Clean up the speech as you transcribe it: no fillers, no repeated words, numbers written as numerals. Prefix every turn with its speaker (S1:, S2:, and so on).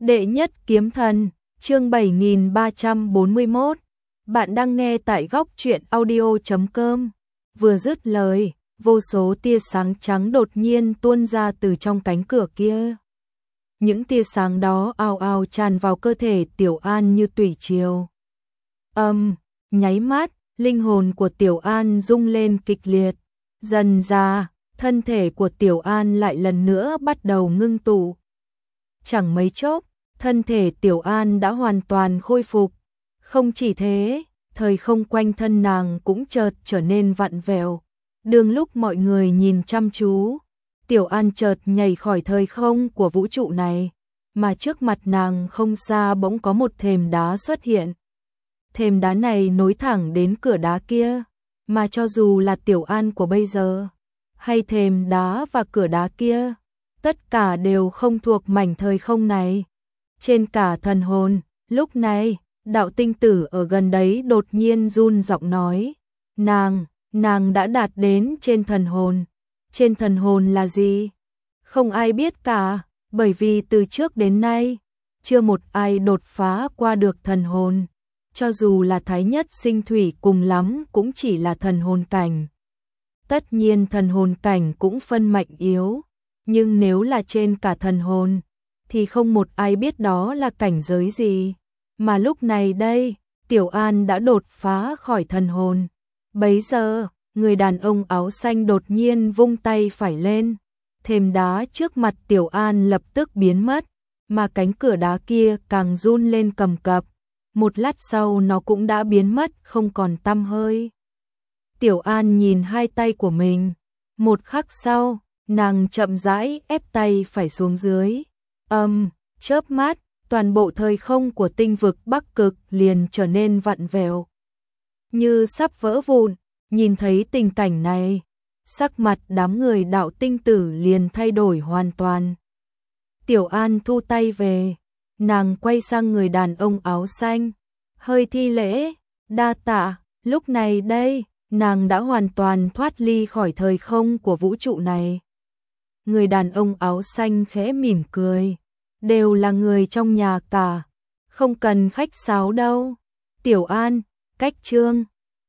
S1: Đệ nhất kiếm thần, chương 7341. Bạn đang nghe tại góc truyện audio.com. Vừa dứt lời, vô số tia sáng trắng đột nhiên tuôn ra từ trong cánh cửa kia. Những tia sáng đó ào ào tràn vào cơ thể Tiểu An như thủy triều. Nháy mắt, linh hồn của Tiểu An rung lên kịch liệt. Dần ra, thân thể của Tiểu An lại lần nữa bắt đầu ngưng tụ. Chẳng mấy chốc, thân thể Tiểu An đã hoàn toàn khôi phục. Không chỉ thế, thời không quanh thân nàng cũng chợt trở nên vặn vẹo. Đương lúc mọi người nhìn chăm chú, Tiểu An chợt nhảy khỏi thời không của vũ trụ này, mà trước mặt nàng không xa bỗng có một thềm đá xuất hiện. Thềm đá này nối thẳng đến cửa đá kia, mà cho dù là Tiểu An của bây giờ, hay thềm đá và cửa đá kia, tất cả đều không thuộc mảnh thời không này. Trên cả thần hồn, lúc này, đạo tinh tử ở gần đấy đột nhiên run giọng nói, nàng đã đạt đến trên thần hồn. Trên thần hồn là gì? Không ai biết cả, bởi vì từ trước đến nay, chưa một ai đột phá qua được thần hồn. Cho dù là Thái Nhất Sinh Thủy cùng lắm cũng chỉ là thần hồn cảnh. Tất nhiên thần hồn cảnh cũng phân mạnh yếu, nhưng nếu là trên cả thần hồn, thì không một ai biết đó là cảnh giới gì. Mà lúc này đây, Tiểu An đã đột phá khỏi thần hồn. Bấy giờ, người đàn ông áo xanh đột nhiên vung tay phải lên. Thềm đá trước mặt Tiểu An lập tức biến mất, mà cánh cửa đá kia càng run lên cầm cập. Một lát sau nó cũng đã biến mất không còn tăm hơi. Tiểu An nhìn hai tay của mình. Một khắc sau, nàng chậm rãi ép tay phải xuống dưới. Chớp mắt, toàn bộ thời không của tinh vực Bắc Cực liền trở nên vặn vẹo, như sắp vỡ vụn. Nhìn thấy tình cảnh này, sắc mặt đám người đạo tinh tử liền thay đổi hoàn toàn. Tiểu An thu tay về, nàng quay sang người đàn ông áo xanh, hơi thi lễ, đa tạ. Lúc này đây, nàng đã hoàn toàn thoát ly khỏi thời không của vũ trụ này. Người đàn ông áo xanh khẽ mỉm cười, đều là người trong nhà cả, không cần khách sáo đâu. Tiểu An, cách chương